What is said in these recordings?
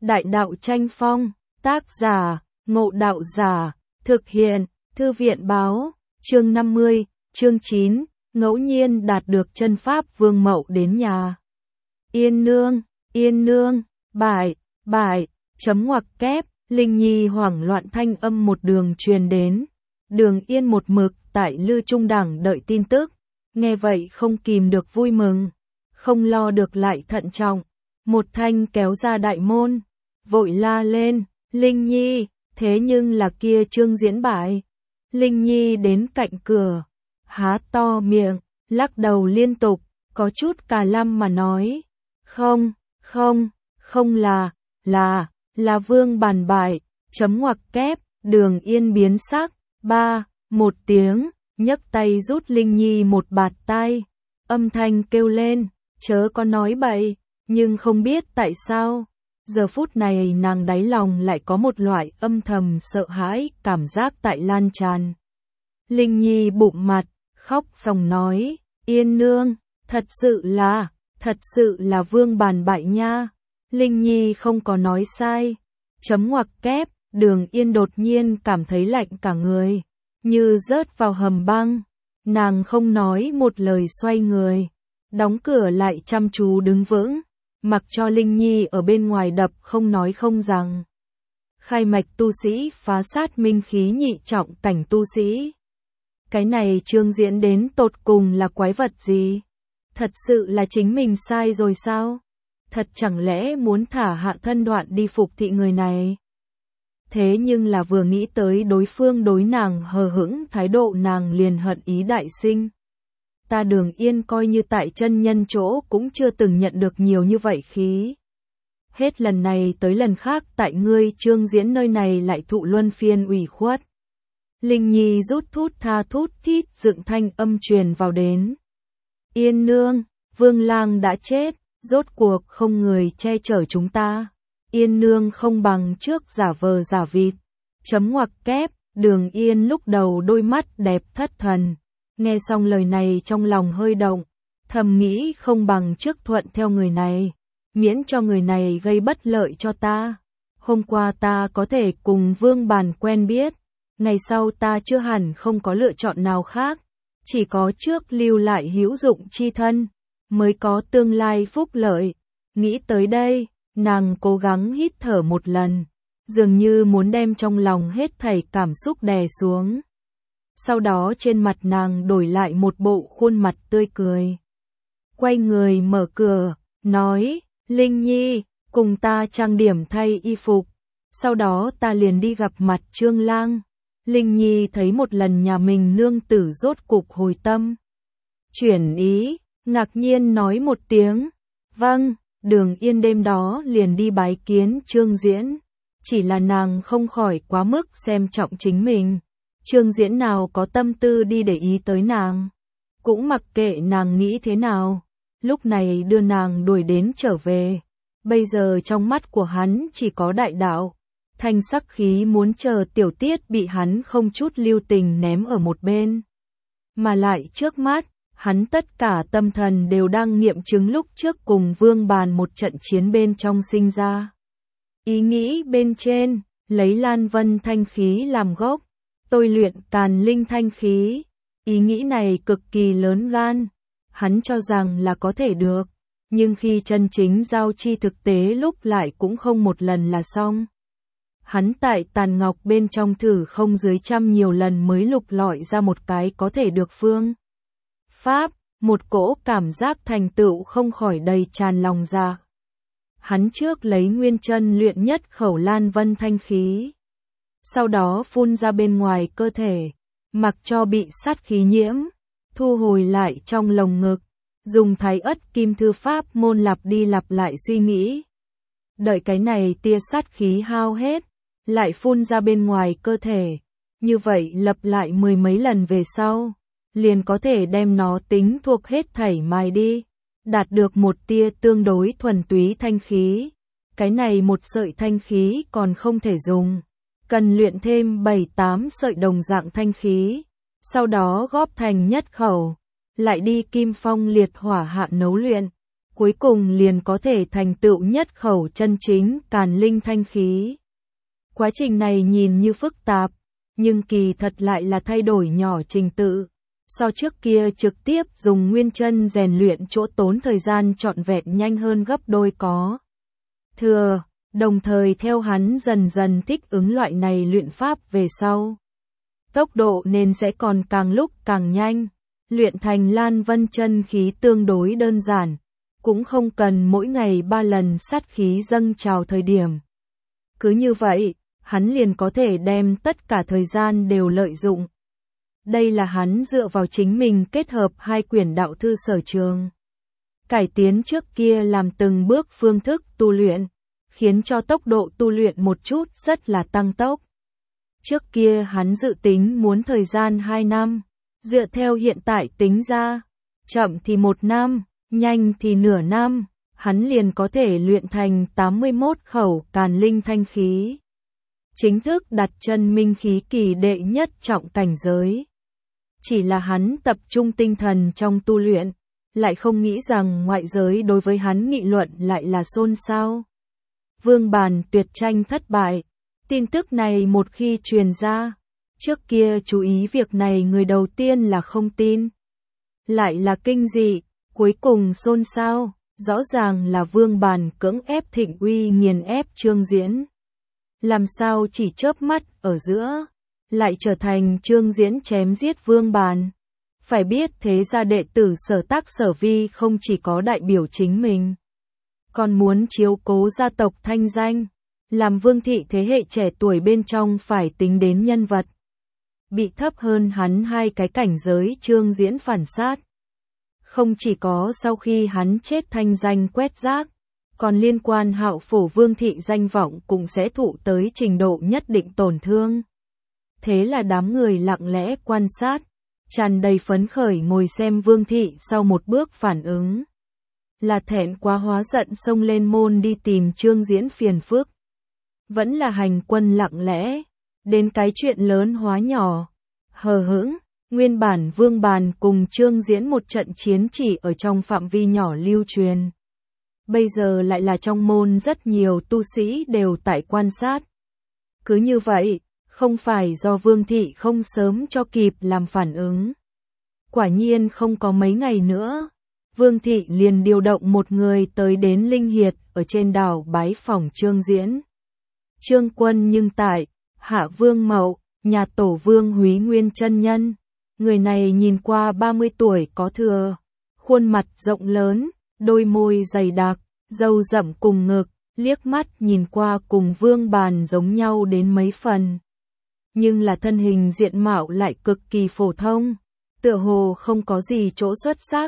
Đại đạo tranh phong, tác giả, Ngộ Đạo Giả, thực hiện, Thư viện báo, chương 50, chương 9, ngẫu nhiên đạt được chân pháp Vương Mậu đến nhà. Yên nương, bại, chấm ngoặc kép, Linh Nhi hoảng loạn thanh âm một đường truyền đến. Đường Yên một mực tại Lư Trung Đẳng đợi tin tức, nghe vậy không kìm được vui mừng, không lo được lại thận trọng, một thanh kéo ra đại môn, vội la lên, Linh Nhi, thế nhưng là kia Trương Diễn bại. Linh Nhi đến cạnh cửa, há to miệng, lắc đầu liên tục, có chút cà lăm mà nói, không là Vương Bàn bại, chấm ngoặc kép, Đường Yên biến sắc, một tiếng, nhấc tay rút Linh Nhi một bạt tai, âm thanh kêu lên, chớ có nói bậy, nhưng không biết tại sao, giờ phút này nàng đáy lòng lại có một loại âm thầm sợ hãi cảm giác tại lan tràn. Linh Nhi bụng mặt, khóc ròng nói, Yên nương, thật sự là Vương Bàn bại nha. Linh Nhi không có nói sai, chấm ngoặc kép, Đường Yên đột nhiên cảm thấy lạnh cả người, như rớt vào hầm băng, nàng không nói một lời xoay người, đóng cửa lại chăm chú đứng vững, mặc cho Linh Nhi ở bên ngoài đập không nói không rằng. Khai mạch tu sĩ phá sát minh khí nhị trọng cảnh tu sĩ. Cái này Trương Diễn đến tột cùng là quái vật gì? Thật sự là chính mình sai rồi sao? Thật chẳng lẽ muốn thả hạ thân đoạn đi phục thị người này? Thế nhưng là vừa nghĩ tới đối phương đối nàng hờ hững thái độ nàng liền hận ý đại sinh. Ta Đường Yên coi như tại chân nhân chỗ cũng chưa từng nhận được nhiều như vậy khí. Hết lần này tới lần khác tại ngươi Trương Diễn nơi này lại thụ luân phiên ủy khuất. Linh Nhi rút thút tha thút thít dựng thanh âm truyền vào đến. Yên nương, Vương Lang đã chết, rốt cuộc không người che chở chúng ta. Yên nương không bằng trước giả vờ giả vịt. Chấm ngoặc kép, Đường Yên lúc đầu đôi mắt đẹp thất thần. Nghe xong lời này trong lòng hơi động, thầm nghĩ không bằng trước thuận theo người này, miễn cho người này gây bất lợi cho ta. Hôm qua ta có thể cùng Vương Bàn quen biết, ngày sau ta chưa hẳn không có lựa chọn nào khác, chỉ có trước lưu lại hữu dụng chi thân, mới có tương lai phúc lợi. Nghĩ tới đây, nàng cố gắng hít thở một lần, dường như muốn đem trong lòng hết thảy cảm xúc đè xuống. Sau đó trên mặt nàng đổi lại một bộ khuôn mặt tươi cười. Quay người mở cửa, nói, Linh Nhi, cùng ta trang điểm thay y phục, sau đó ta liền đi gặp mặt Trương Lang. Linh Nhi thấy một lần nhà mình nương tử rốt cục hồi tâm. Chuyển ý, ngạc nhiên nói một tiếng, vâng, Đường Yên đêm đó liền đi bái kiến Trương Diễn. Chỉ là nàng không khỏi quá mức xem trọng chính mình. Trương Diễn nào có tâm tư đi để ý tới nàng. Cũng mặc kệ nàng nghĩ thế nào. Lúc này đưa nàng đuổi đến trở về. Bây giờ trong mắt của hắn chỉ có đại đạo. Thanh sắc khí muốn chờ tiểu tiết bị hắn không chút lưu tình ném ở một bên. Mà lại trước mắt, hắn tất cả tâm thần đều đang nghiệm chứng lúc trước cùng Vương Bàn một trận chiến bên trong sinh ra. Ý nghĩ bên trên, lấy Lan Vân thanh khí làm gốc, tôi luyện Càn Linh thanh khí. Ý nghĩ này cực kỳ lớn gan, hắn cho rằng là có thể được, nhưng khi chân chính giao chi thực tế lúc lại cũng không một lần là xong. Hắn tại tàn ngọc bên trong thử không dưới trăm nhiều lần mới lục lọi ra một cái có thể được phương pháp, một cỗ cảm giác thành tựu không khỏi đầy tràn lòng ra. Hắn trước lấy nguyên chân luyện nhất khẩu Lan Vân thanh khí, sau đó phun ra bên ngoài cơ thể, mặc cho bị sát khí nhiễm, thu hồi lại trong lồng ngực, dùng Thái Ất Kim Thư pháp môn lặp đi lặp lại suy nghĩ. Đợi cái này tia sát khí hao hết, lại phun ra bên ngoài cơ thể, như vậy lặp lại mười mấy lần về sau, liền có thể đem nó tính thuộc hết thảy mài đi, đạt được một tia tương đối thuần túy thanh khí. Cái này một sợi thanh khí còn không thể dùng, cần luyện thêm 7-8 sợi đồng dạng thanh khí, sau đó góp thành nhất khẩu, lại đi kim phong liệt hỏa hạ nấu luyện. cuối cùng liền có thể thành tựu nhất khẩu chân chính càn linh thanh khí. Quá trình này nhìn như phức tạp, nhưng kỳ thật lại là thay đổi nhỏ trình tự. So trước kia trực tiếp dùng nguyên chân rèn luyện chỗ tốn thời gian trọn vẹn nhanh hơn gấp đôi có thừa, đồng thời theo hắn dần dần thích ứng loại này luyện pháp về sau. Tốc độ nên sẽ còn càng lúc càng nhanh, luyện thành Lan Vân chân khí tương đối đơn giản, cũng không cần mỗi ngày 3 lần sát khí dâng trào thời điểm. Cứ như vậy, hắn liền có thể đem tất cả thời gian đều lợi dụng. Đây là hắn dựa vào chính mình kết hợp 2 quyển đạo thư sở trường. Cải tiến trước kia làm từng bước phương thức tu luyện, khiến cho tốc độ tu luyện một chút rất là tăng tốc. Trước kia hắn dự tính muốn thời gian 2 năm, dựa theo hiện tại tính ra, chậm thì 1 năm, nhanh thì nửa năm, hắn liền có thể luyện thành 81 khẩu càn linh thanh khí. Chính thức đặt chân minh khí kỳ đệ nhất trọng cảnh giới. Chỉ là hắn tập trung tinh thần trong tu luyện, lại không nghĩ rằng ngoại giới đối với hắn nghị luận lại là xôn xao. Vương Bàn tuyệt tranh thất bại, tin tức này một khi truyền ra, trước kia chú ý việc này người đầu tiên là không tin. Lại là kinh dị, cuối cùng xôn xao, rõ ràng là Vương Bàn cưỡng ép Thịnh Uy nghiền ép Trương Diễn. Làm sao chỉ chớp mắt ở giữa, lại trở thành Trương Diễn chém giết Vương Bàn. Phải biết thế gia đệ tử Sở Tác Sở Vi không chỉ có đại biểu chính mình, còn muốn chiếu cố gia tộc thanh danh, làm Vương thị thế hệ trẻ tuổi bên trong phải tính đến nhân vật bị thấp hơn hắn 2 cái cảnh giới Trương Diễn phản sát. Không chỉ có sau khi hắn chết thanh danh quét rác, còn liên quan Hạo Phổ Vương thị danh vọng cũng sẽ thụ tới trình độ nhất định tổn thương. Thế là đám người lặng lẽ quan sát, tràn đầy phấn khởi ngồi xem Vương thị sau một bước phản ứng. Là thẹn quá hóa giận xông lên môn đi tìm Trương Diễn phiền phức. Vẫn là hành quân lặng lẽ, đến cái chuyện lớn hóa nhỏ. Hờ hững, nguyên bản Vương Bàn cùng Trương Diễn một trận chiến chỉ ở trong phạm vi nhỏ lưu truyền. Bây giờ lại là trong môn rất nhiều tu sĩ đều tại quan sát. Cứ như vậy, không phải do Vương thị không sớm cho kịp làm phản ứng. Quả nhiên không có mấy ngày nữa, Vương thị liền điều động một người tới đến Linh Hiệt ở trên đảo bái phỏng Trương Diễn. Trương Quân nhưng tại Hạ Vương Mậu, nhà tổ Vương Húy Nguyên chân nhân. Người này nhìn qua 30 tuổi có thừa, khuôn mặt rộng lớn, đôi môi dày đặc, râu rậm cùng ngực, liếc mắt nhìn qua cùng Vương Bàn giống nhau đến mấy phần. Nhưng là thân hình diện mạo lại cực kỳ phổ thông, tựa hồ không có gì chỗ xuất sắc.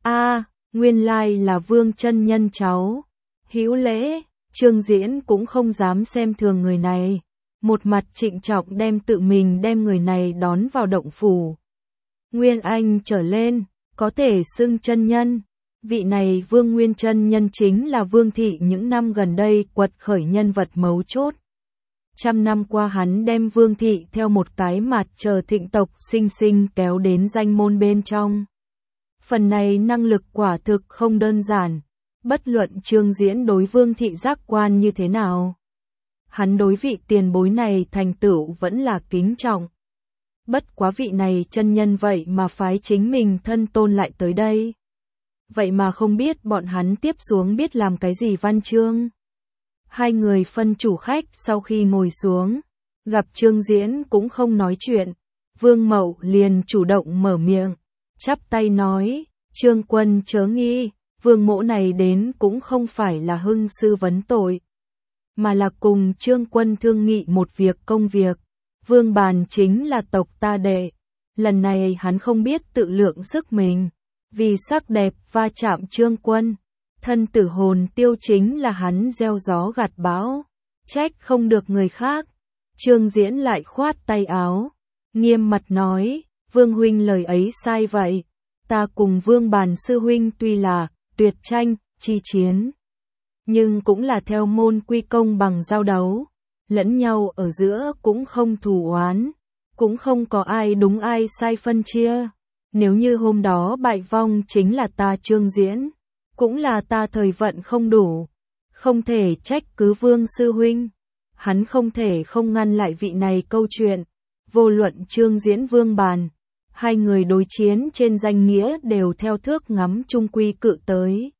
Nguyên lai là Vương chân nhân cháu. Hữu lễ, Trương Diễn cũng không dám xem thường người này, một mặt trịnh trọng tự mình đem người này đón vào động phủ. Nguyên Anh trở lên, có thể xưng chân nhân. Vị này Vương Nguyên chân nhân chính là Vương thị những năm gần đây quật khởi nhân vật mấu chốt. 100 năm qua hắn đem Vương thị theo một cái mặt chờ thịnh tộc sinh sinh kéo đến danh môn bên trong. Phần này năng lực quả thực không đơn giản, bất luận Trương Diễn đối Vương thị giác quan như thế nào. Hắn đối vị tiền bối này thành tựu vẫn là kính trọng. Bất quá vị này chân nhân vậy mà phái chính mình thân tôn lại tới đây. Vậy mà không biết bọn hắn tiếp xuống biết làm cái gì văn chương. 2 người phân chủ khách sau khi ngồi xuống, gặp Trương Diễn cũng không nói chuyện, Vương Mậu liền chủ động mở miệng, chắp tay nói, Trương Quân chớ nghi, Vương mỗ này đến cũng không phải là hưng sư vấn tội, mà là cùng Trương Quân thương nghị một việc công việc. Vương Bàn chính là tộc ta đệ, lần này hắn không biết tự lượng sức mình, vì sắc đẹp va chạm Trương Quân, thân tử hồn tiêu chính là hắn gieo gió gặt bão, trách không được người khác. Trương Diễn lại khoát tay áo, nghiêm mặt nói, Vương huynh lời ấy sai vậy, ta cùng Vương Bàn sư huynh tuy là tuyệt tranh, chi chiến, nhưng cũng là theo môn quy công bằng giao đấu, lẫn nhau ở giữa cũng không thù oán, cũng không có ai đúng ai sai phân chia. Nếu như hôm đó bại vong chính là ta Trương Diễn, cũng là ta thời vận không đủ, không thể trách cứ Vương sư huynh. Hắn không thể không ngăn lại vị này câu chuyện, vô luận Trương Diễn Vương Bàn, hai người đối chiến trên danh nghĩa đều theo thước ngắm trung quy cự tới.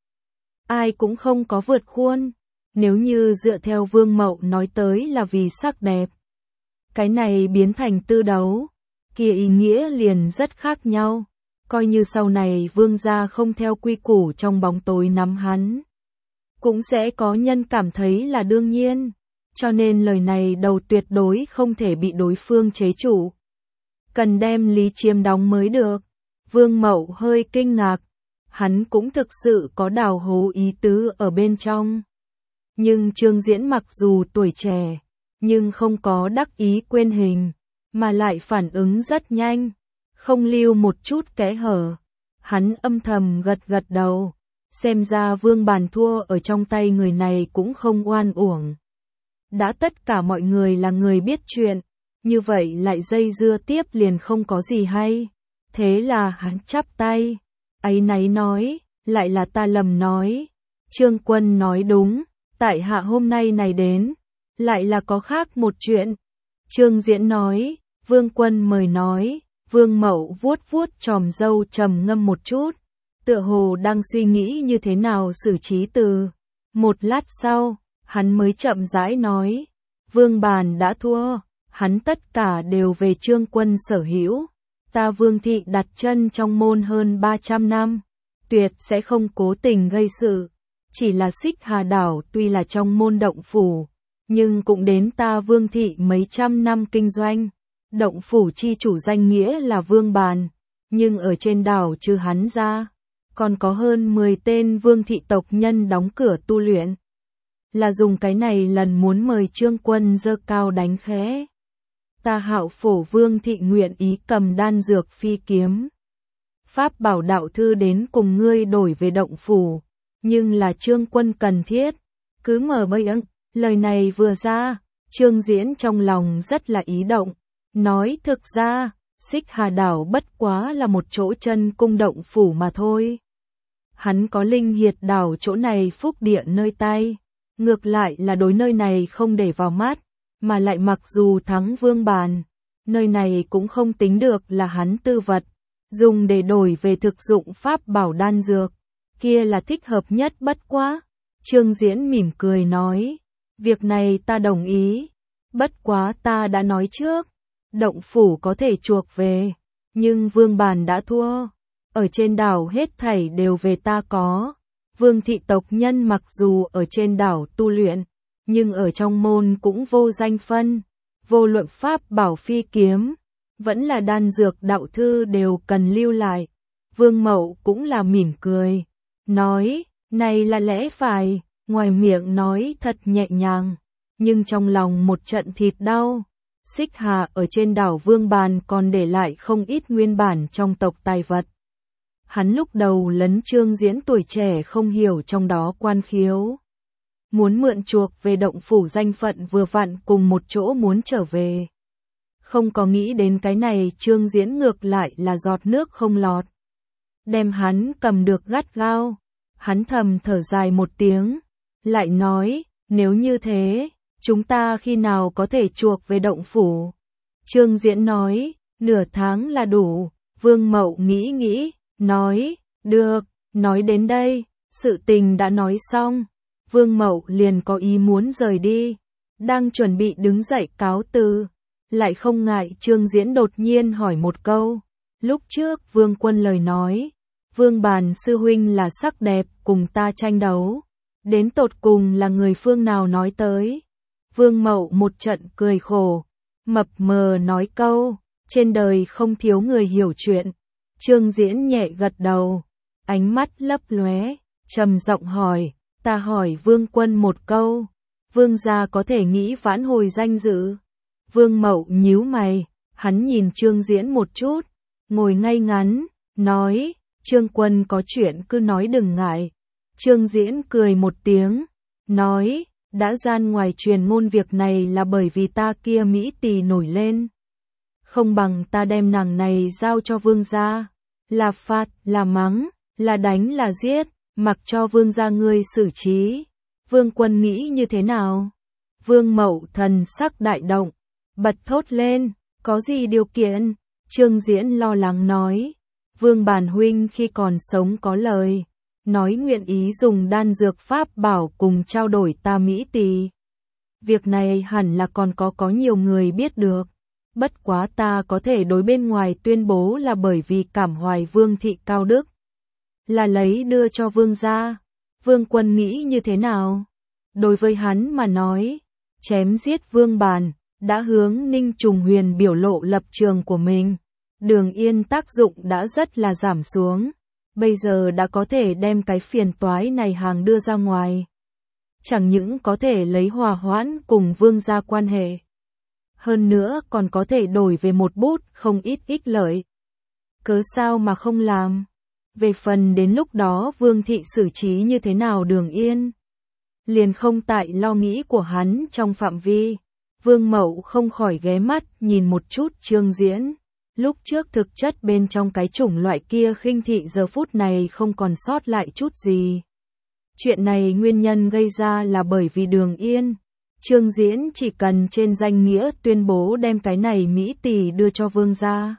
Ai cũng không có vượt khuôn, nếu như dựa theo Vương Mậu nói tới là vì sắc đẹp. Cái này biến thành tư đấu, kia ý nghĩa liền rất khác nhau, coi như sau này Vương gia không theo quy củ trong bóng tối nắm hắn. Cũng sẽ có nhân cảm thấy là đương nhiên, cho nên lời này đầu tuyệt đối không thể bị đối phương chế trụ. Cần đem lý chiếm đóng mới được. Vương Mậu hơi kinh ngạc, hắn cũng thực sự có đào hố ý tứ ở bên trong. Nhưng Trương Diễn mặc dù tuổi trẻ, nhưng không có đắc ý quên hình, mà lại phản ứng rất nhanh, không lưu một chút kẽ hở. Hắn âm thầm gật gật đầu, xem ra Vương Bàn thua ở trong tay người này cũng không oan uổng. Đã tất cả mọi người là người biết chuyện, như vậy lại dây dưa tiếp liền không có gì hay. Thế là hắn chắp tay, áy náy nói, lại là ta lầm nói. Trương Quân nói đúng, tại hạ hôm nay này đến, lại là có khác một chuyện. Trương Diễn nói, Vương Quân mời nói. Vương Mậu vuốt vuốt chòm râu trầm ngâm một chút, tựa hồ đang suy nghĩ như thế nào xử trí từ. Một lát sau, hắn mới chậm rãi nói, Vương Bàn đã thua, hắn tất cả đều về Trương Quân sở hữu. Ta Vương thị đặt chân trong môn hơn 300 năm, tuyệt sẽ không cố tình gây sự. Chỉ là Xích Hà đảo tuy là trong môn động phủ, nhưng cũng đến ta Vương thị mấy trăm năm kinh doanh. Động phủ chi chủ danh nghĩa là Vương Bàn, nhưng ở trên đảo trừ hắn ra, còn có hơn 10 tên Vương thị tộc nhân đóng cửa tu luyện. Là dùng cái này lần muốn mời Trương Quân dơ cao đánh khẽ. Ta Hạo Phổ Vương thị nguyện ý cầm đan dược phi kiếm. Pháp bảo đạo thư đến cùng ngươi đổi về động phủ, nhưng là Trương Quân cần thiết. Cứ mở bây ưng, lời này vừa ra, Trương Diễn trong lòng rất là ý động. Nói thực ra, Xích Hà đảo bất quá là một chỗ chân cung động phủ mà thôi. Hắn có Linh Hiệt đảo chỗ này phúc địa nơi tay, ngược lại là đối nơi này không để vào mắt, mà lại mặc dù thắng Vương Bàn, nơi này cũng không tính được là hắn tư vật, dùng để đổi về thực dụng pháp bảo đan dược, kia là thích hợp nhất bất quá. Trương Diễn mỉm cười nói, việc này ta đồng ý, bất quá ta đã nói trước. Động phủ có thể chuộc về, nhưng Vương Bàn đã thua. Ở trên đảo hết thảy đều về ta có. Vương thị tộc nhân mặc dù ở trên đảo tu luyện, nhưng ở trong môn cũng vô danh phân. Vô luận pháp bảo phi kiếm, vẫn là đan dược đạo thư đều cần lưu lại. Vương Mậu cũng là mỉm cười, nói, này là lẽ phải, ngoài miệng nói thật nhẹ nhàng, nhưng trong lòng một trận thịt đau. Xích Hà ở trên đảo Vương Bàn còn để lại không ít nguyên bản trong tộc tài vật. Hắn lúc đầu lấn Trương Diễn tuổi trẻ không hiểu trong đó quan khiếu. Muốn mượn chuộc về động phủ danh phận vừa vặn cùng một chỗ muốn trở về. Không có nghĩ đến cái này Trương Diễn ngược lại là giọt nước không lọt. Đem hắn cầm được gắt gao. Hắn thầm thở dài một tiếng. Lại nói, nếu như thế, chúng ta khi nào có thể chuộc về động phủ? Trương Diễn nói, nửa tháng là đủ. Vương Mậu nghĩ, nói, được, nói đến đây, sự tình đã nói xong. Vương Mậu liền có ý muốn rời đi, đang chuẩn bị đứng dậy cáo từ, lại không ngại Trương Diễn đột nhiên hỏi một câu. Lúc trước Vương Quân lời nói, Vương Bàn sư huynh là sắc đẹp cùng ta tranh đấu, đến tột cùng là người phương nào nói tới? Vương Mậu một trận cười khổ, mập mờ nói câu, trên đời không thiếu người hiểu chuyện. Trương Diễn nhẹ gật đầu, ánh mắt lấp lóe, trầm giọng hỏi, ta hỏi Vương Quân một câu, Vương gia có thể nghĩ vãn hồi danh dự? Vương Mậu nhíu mày, hắn nhìn Trương Diễn một chút, ngồi ngay ngắn, nói, Trương Quân có chuyện cứ nói đừng ngại. Trương Diễn cười một tiếng, nói, đã gian ngoài truyền ngôn việc này là bởi vì ta kia Mỹ tỳ nổi lên. Không bằng ta đem nàng này giao cho Vương gia, là phạt, là mắng, là đánh là giết, mặc cho vương gia ngươi xử trí. Vương Quân nghĩ như thế nào? Vương Mậu thần sắc đại động, bật thốt lên, có gì điều kiện? Trương Diễn lo lắng nói, Vương bản huynh khi còn sống có lời, nói nguyện ý dùng đan dược pháp bảo cùng trao đổi ta Mỹ Tỳ. Việc này hẳn là còn có nhiều người biết được. Bất quá ta có thể đối bên ngoài tuyên bố là bởi vì cảm hoài Vương thị cao đức, là lấy đưa cho Vương gia. Vương Quân nghĩ như thế nào? Đối với hắn mà nói, chém giết Vương Bản đã hướng Ninh Trùng Huyền biểu lộ lập trường của mình. Đường Yên tác dụng đã rất là giảm xuống, bây giờ đã có thể đem cái phiền toái này hàng đưa ra ngoài. Chẳng những có thể lấy hòa hoãn cùng Vương gia quan hệ, hơn nữa còn có thể đổi về một bút không ít ích lợi. Cớ sao mà không làm? Về phần đến lúc đó Vương thị xử trí như thế nào Đường Yên, liền không tại lo nghĩ của hắn trong phạm vi. Vương Mậu không khỏi ghé mắt nhìn một chút Trương Diễn. Lúc trước thực chất bên trong cái chủng loại kia khinh thị giờ phút này không còn sót lại chút gì. Chuyện này nguyên nhân gây ra là bởi vì Đường Yên. Trương Diễn chỉ cần trên danh nghĩa tuyên bố đem cái này Mỹ Tỳ đưa cho Vương gia.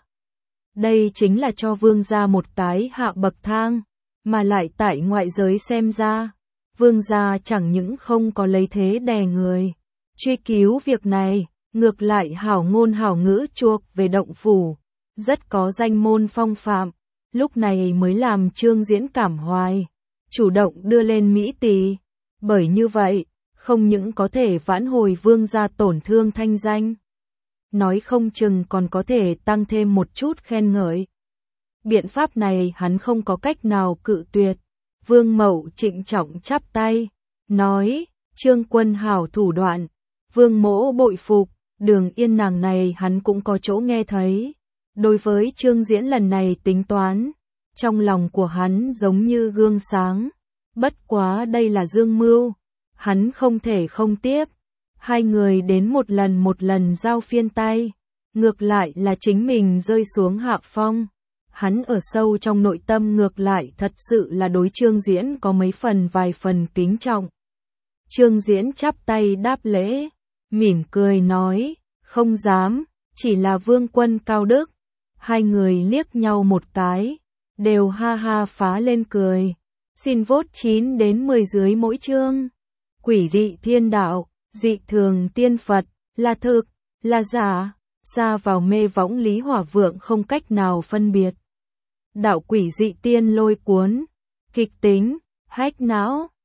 Đây chính là cho Vương gia một cái hạ bậc thang, mà lại tại ngoại giới xem ra, Vương gia chẳng những không có lấy thế đè người truy cứu việc này, ngược lại hảo ngôn hảo ngữ chuộc về động phủ, rất có danh môn phong phạm, lúc này mới làm Trương Diễn cảm hoài, chủ động đưa lên Mỹ Tỳ. Bởi như vậy, không những có thể vãn hồi Vương gia tổn thương thanh danh, nói không chừng còn có thể tăng thêm một chút khen ngợi. Biện pháp này hắn không có cách nào cự tuyệt. Vương Mậu trịnh trọng chắp tay, nói, Trương Quân hảo thủ đoạn, Vương mỗ bội phục. Đường Yên nàng này hắn cũng có chỗ nghe thấy. Đối với Trương Diễn lần này tính toán, trong lòng của hắn giống như gương sáng. Bất quá đây là dương mưu, hắn không thể không tiếp. Hai người đến một lần giao phiên tay, ngược lại là chính mình rơi xuống hạ phong. Hắn ở sâu trong nội tâm ngược lại thật sự là đối Trương Diễn có vài phần kính trọng. Trương Diễn chắp tay đáp lễ, mỉm cười nói, không dám, chỉ là Vương Quân cao đức. Hai người liếc nhau một cái, đều ha ha phá lên cười. Xin vote 9 đến 10 dưới mỗi chương. Quỷ dị thiên đạo, dị thường tiên Phật, là thực, là giả, xa vào mê võng Lý Hỏa Vượng không cách nào phân biệt. Đạo quỷ dị tiên lôi cuốn, kịch tính, hách não.